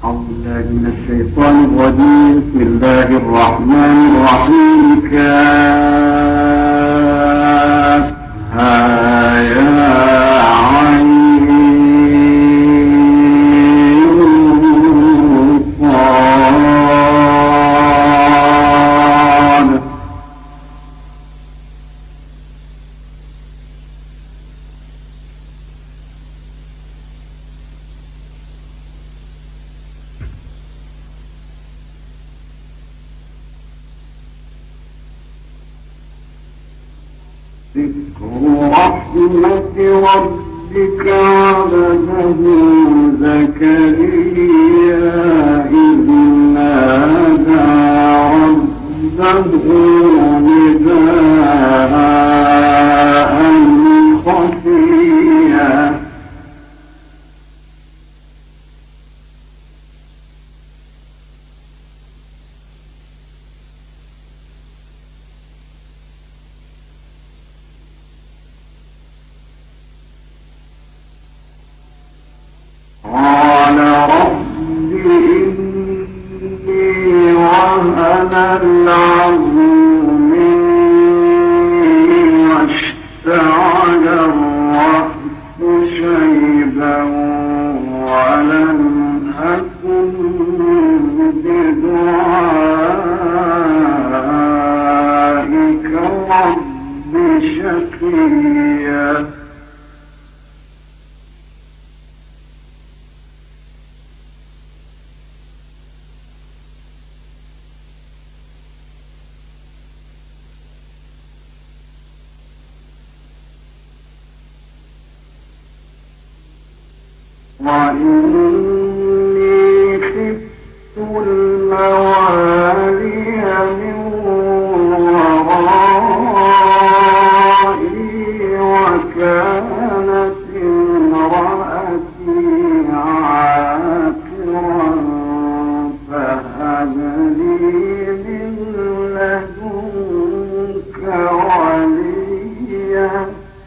أعوذ بالله من الشيطان الرجيم. بسم الله الرحمن الرحيم. كافها يا عين صاد. ذكر رحمة ربك عبده زكريا إذ نادى ربه نداء خفيا. قال رب إني وهن العظم مني واشتعل الرأس شيبا ولم أكن بدعائك رب شقيا. وإني خفت الموالي من ورائي وكانت امرأتي عاقرا فهب لي من لدنك وليا.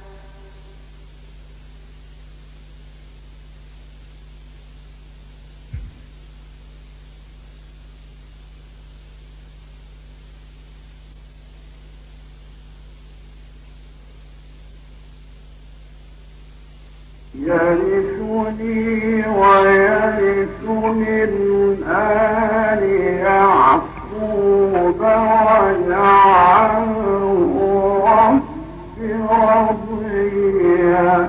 يرثني ويرث من آل يعقوب واجعله رب رضيا.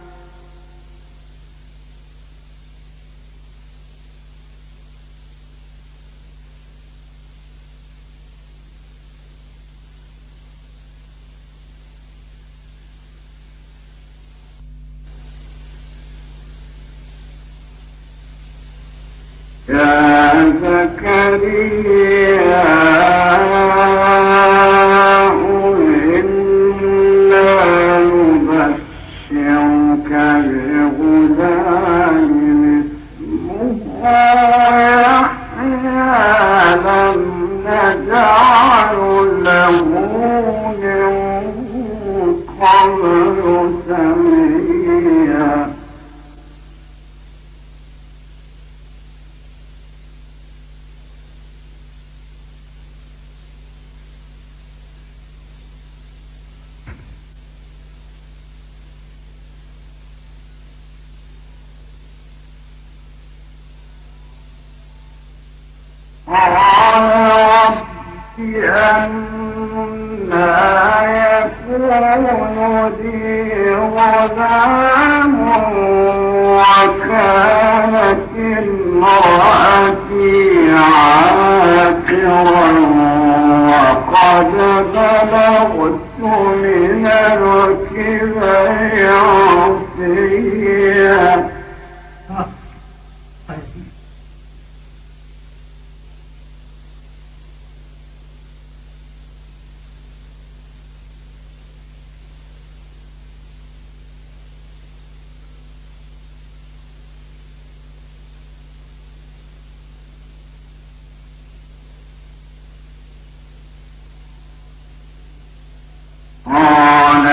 يا زكريا إنا نبشرك بغلام اسمه يحيى لم نجعل له من قبل سميا. قال رب أنى يكون لي غلام وكانت امرأتي عاقرا وقد بلغت من الكبر عتيا. قال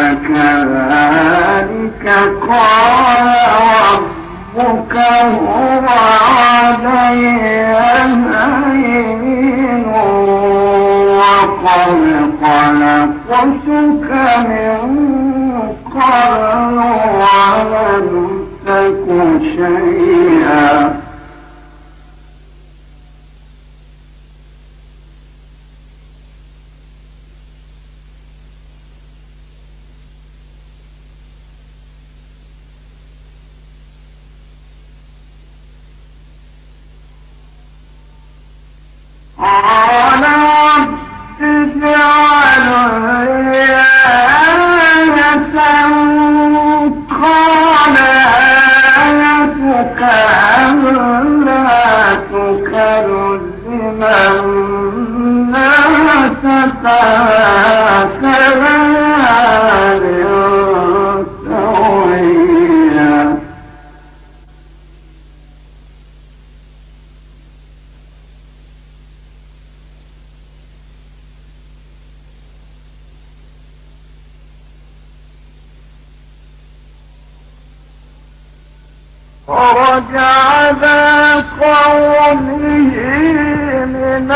كذلك قال ربك هو خرج على قومه من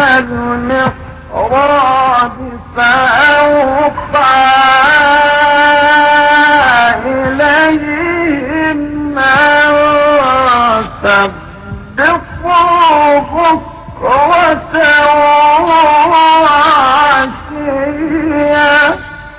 المحراب فأوحى إليهم أن سبحوا بكرة وعشيا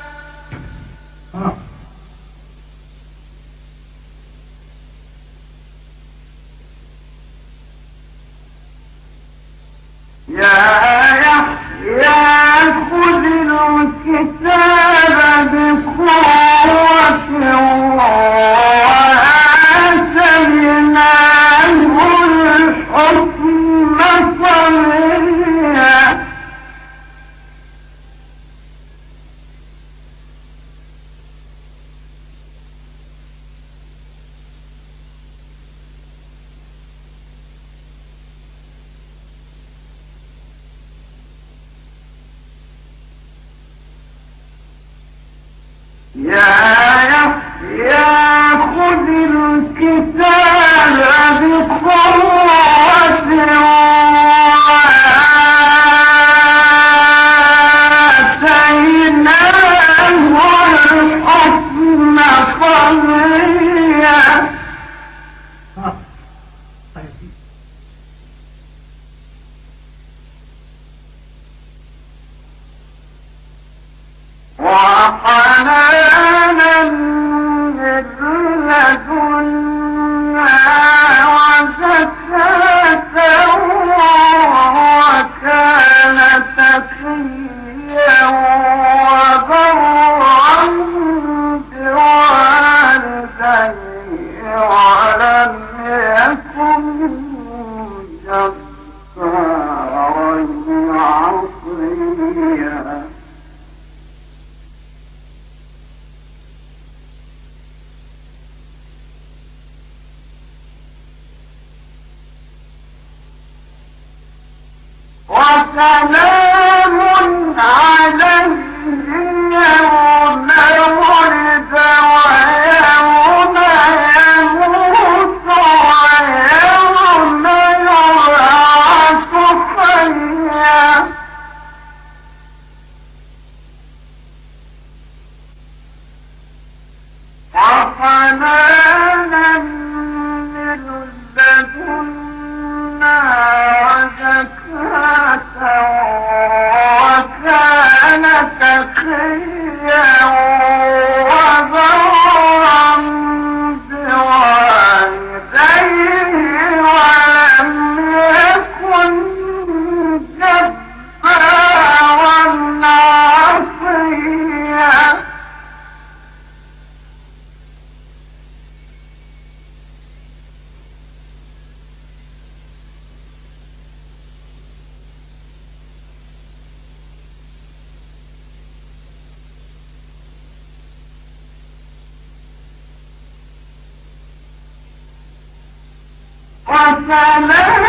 يا يحيى خذ الكتاب بقوة وآتيناه الحكم صبيا يا يحيى خذ الكتاب بقوة وآتيناه الحكم صبيا وحنانا من لدنا وزكاة وكان تقيا وبرا بوالديه ولم يكن جبارا عصيا وسلام عليه يوم ولد ويوم يموت ويوم يبعث حيا وحنانا من لدنا وزكاة وكان تقيا وبرا بوالديه ولم يكن جبارا عصيا وسلام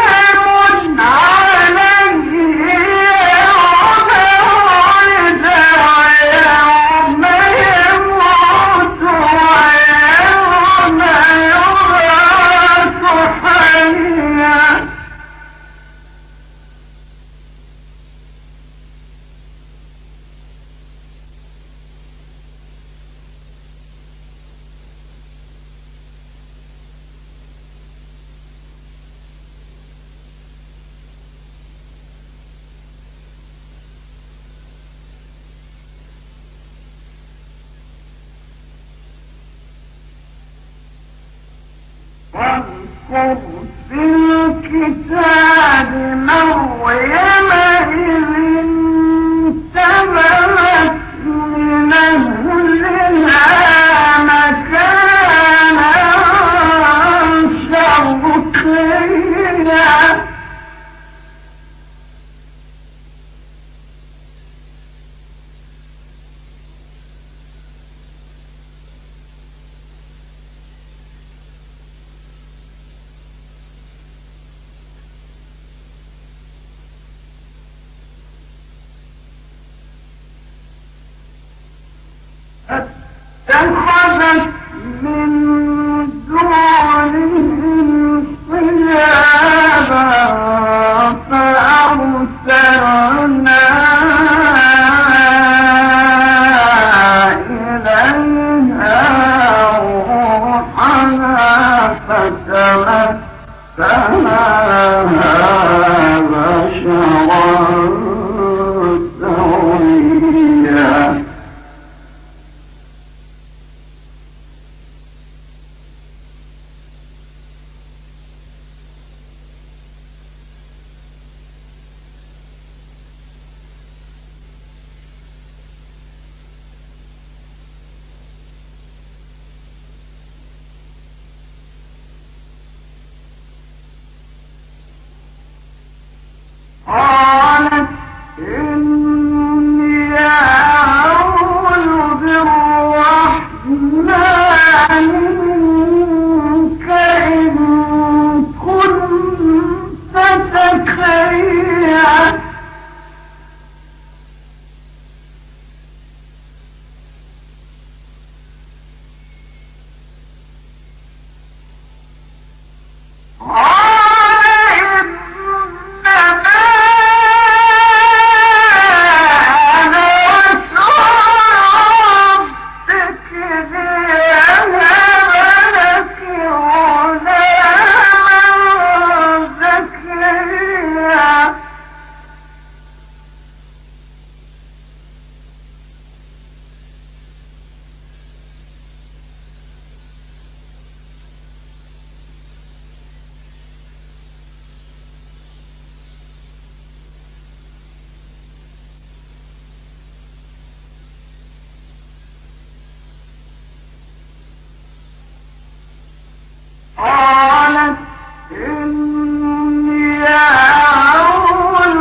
عليه يوم ولد ويوم يموت ويوم يبعث حيا في الكتاب مريم إذ انتبذت من أهلها مكانا شرقيا اتخذت من دونهم حجابا فأرسلنا إليها روحنا فتمثل لها بشرا سويا قالت إني أعوذ بالرحمن منك إن كنت تقيا قالت إني أعوذ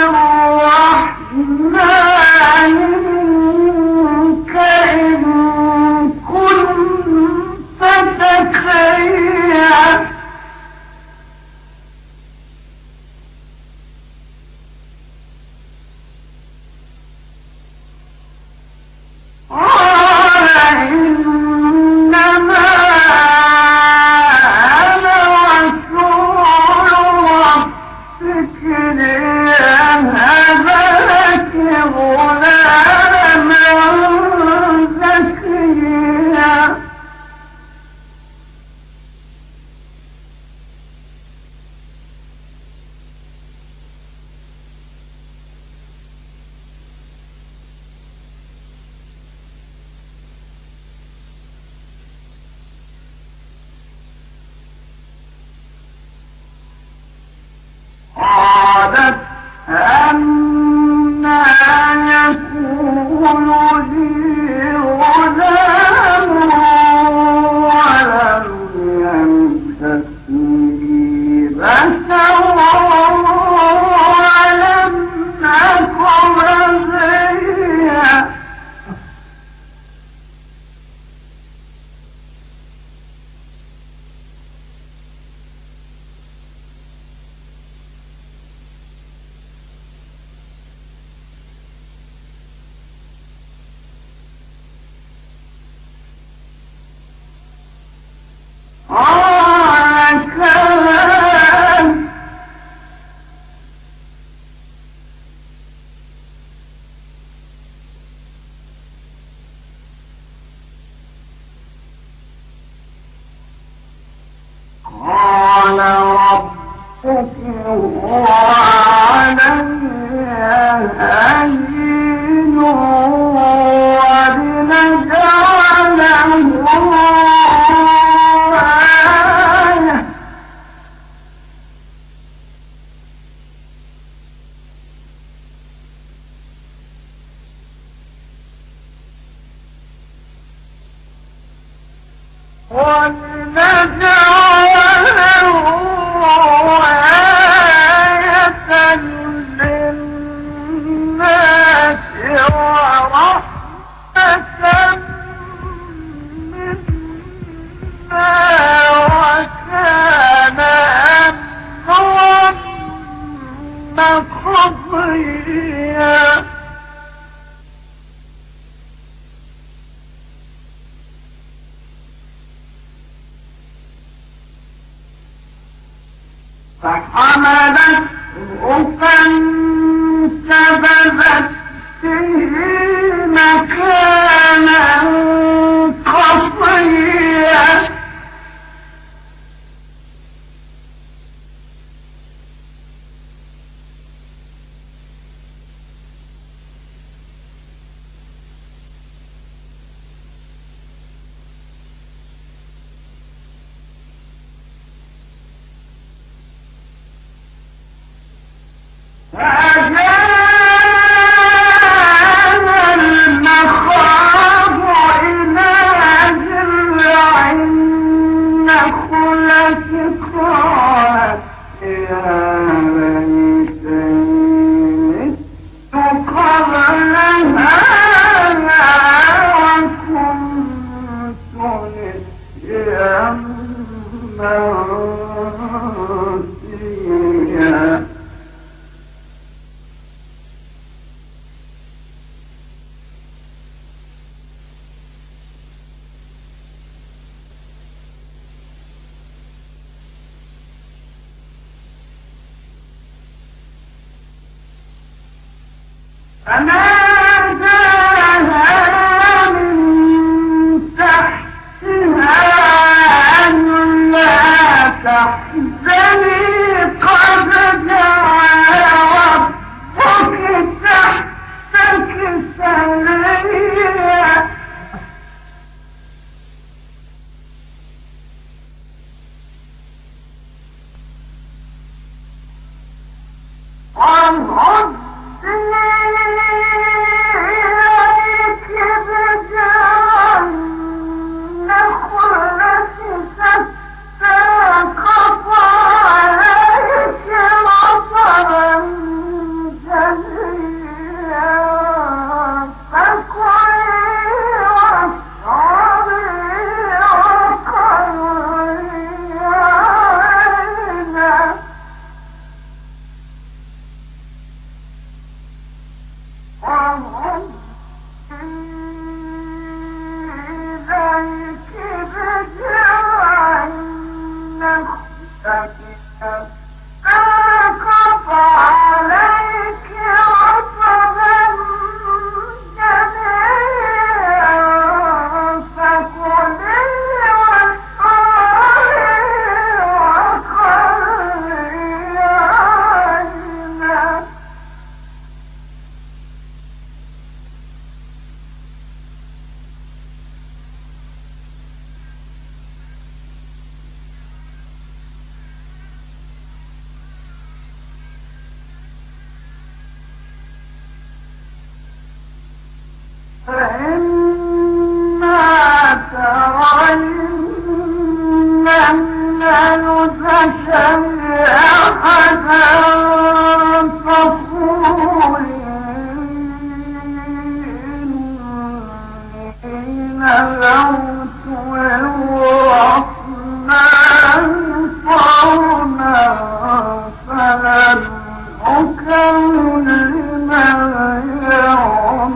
بالرحمن منك إن كنت تقيا قال إنما قالت أنى يكون لي غلام ولم يمسسني بشر ولم أك بغيا قال ربك هو علي هين ولنجعله آية فحملته فانتبذت به مكانا قصيا فناداها من تحتها أن لا تحزني قد جعل ربك تحتك سريا فإما ترين من البشر أحدا فقولي إني نذرت للرحمن صوما فلن أكلم اليوم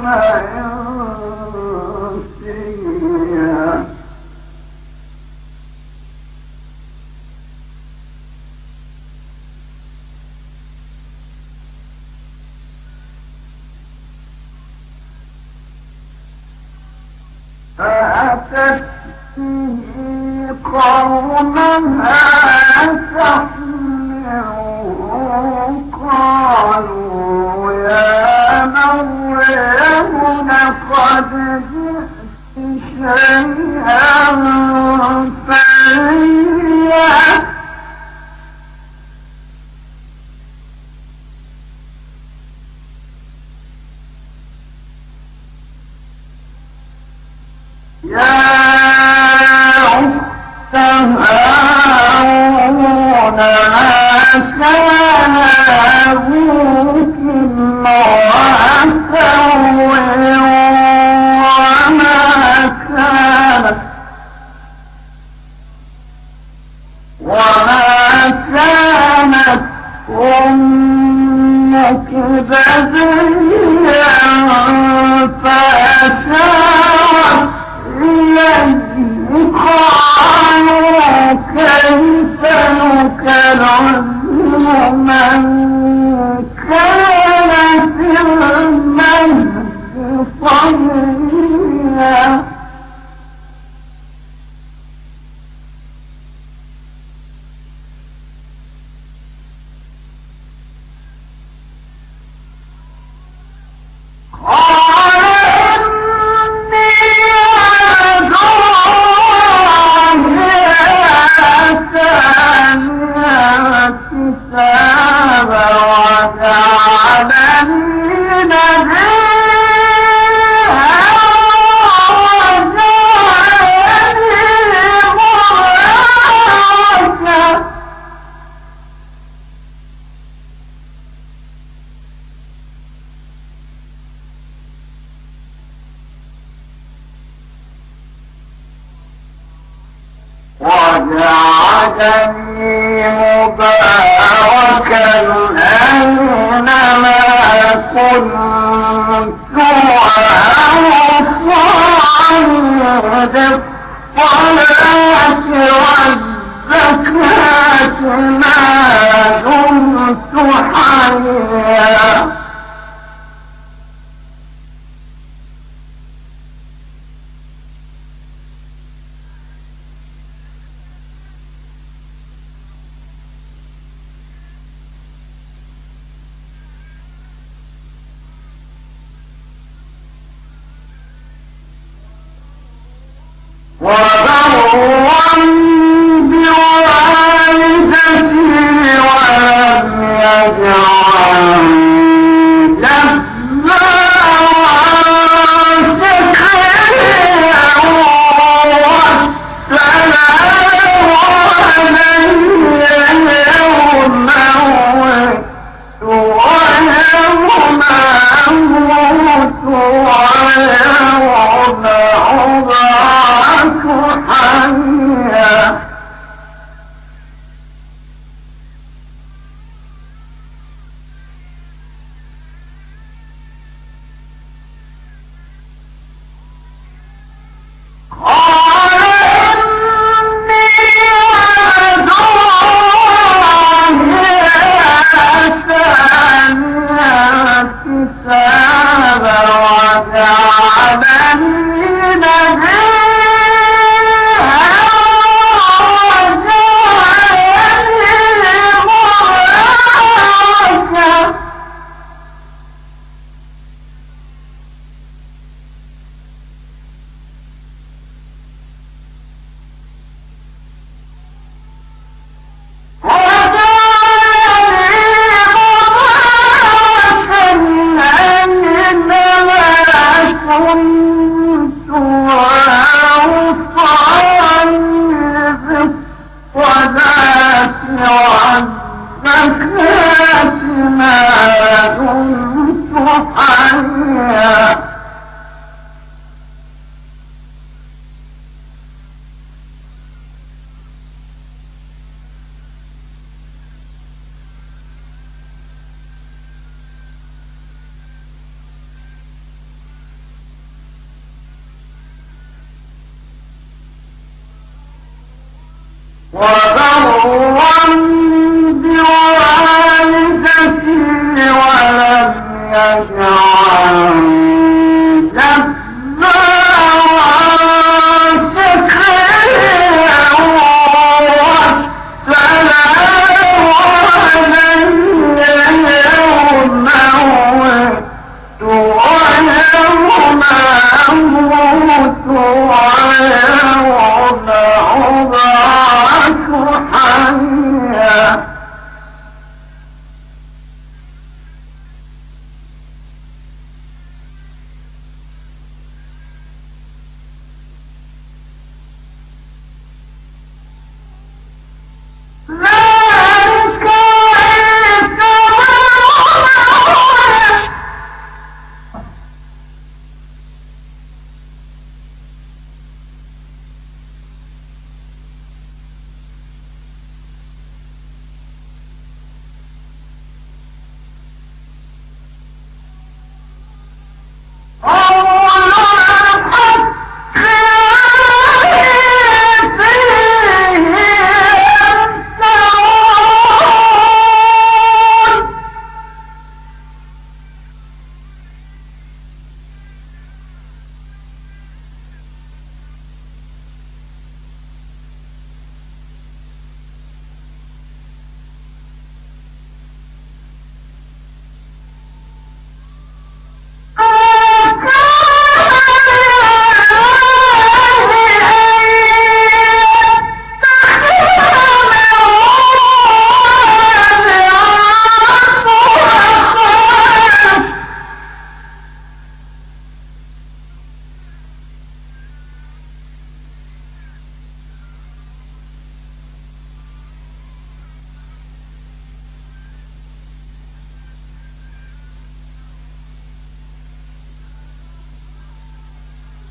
إنسيا فأتت به قومها تحمله قالوا يا مريم لقد جئت شيئا فريا يا أخت هارون ما كان أبوك امرأ سوء وما كانت أمك بغيا فأشارت إليه قالوا كيف نكلم الكتاب وجعلني نبيا وجعلني مباركا أينما كنت وأوصاني بالصلاة والزكاة ما دمت حيا وبرا بوالدتي ولم يجعلني جبارا شقيا والسلام علي يوم ولدت ويوم أموت ويوم أبعث حيا قال إني عبد الله آتاني الكتاب وجعلني نبيا كنت وأوصاني بالصلاة والزكاة ما دمت حيا وبرا بوالدتي ولم يجعلني جبارا شقيا والسلام علي يوم ولدت ويوم أموت ويوم أبعث حيا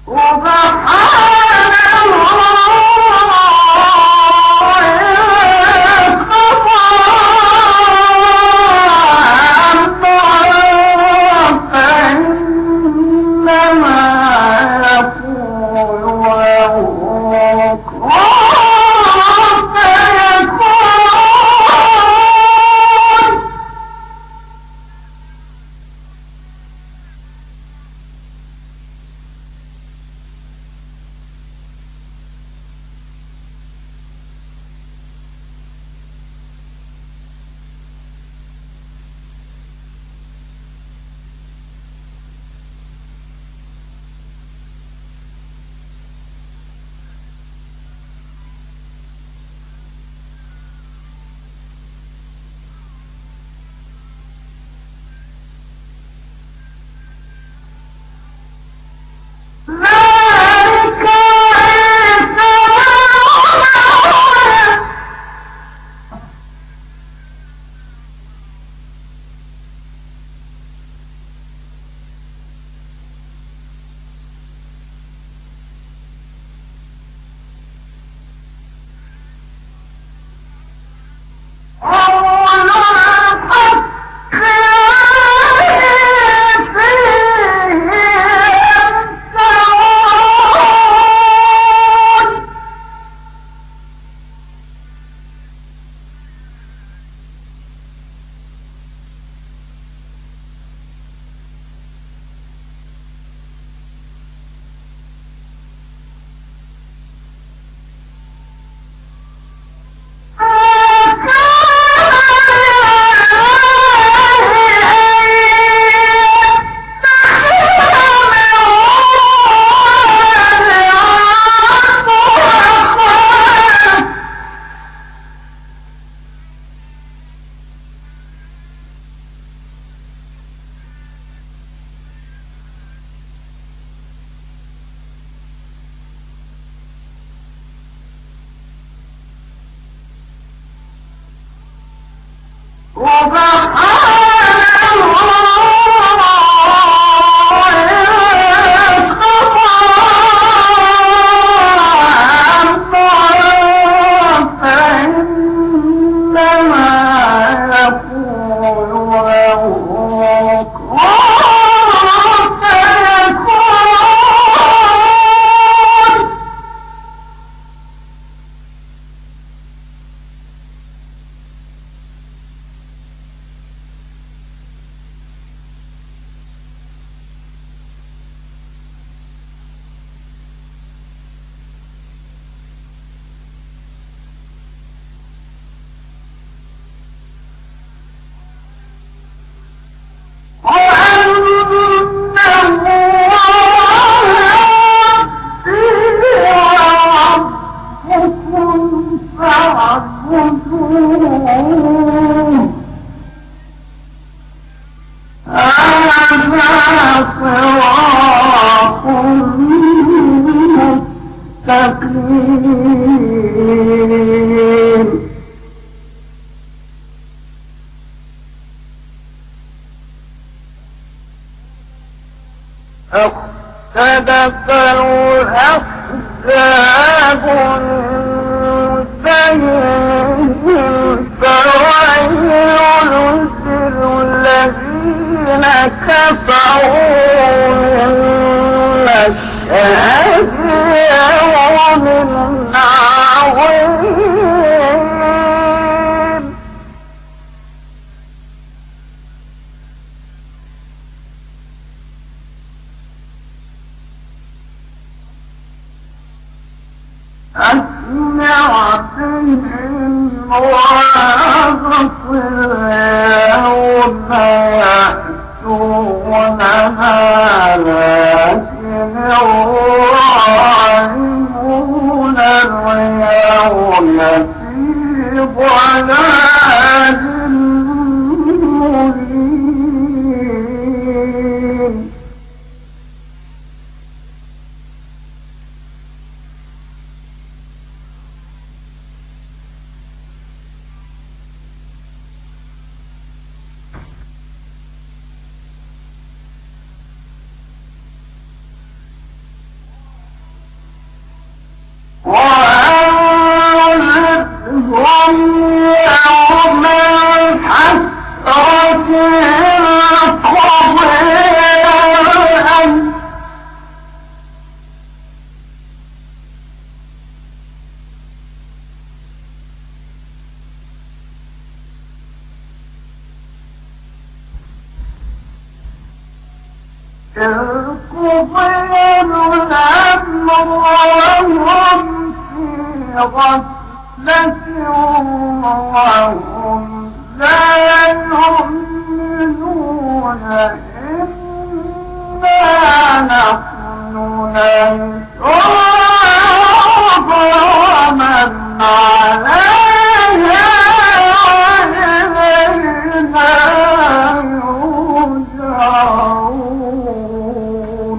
اختلف الأحزاب بينهم فويل للذين كفروا من مشهد يوم عظيم. أسمع بهم وأبصر يوم يأتون قضي الأمر وهم في غفلة وهم لا يؤمنون إنا نحن ننشر من عليها وإلينا يرجعون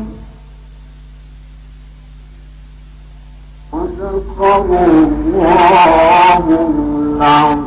صدق الله العظيم.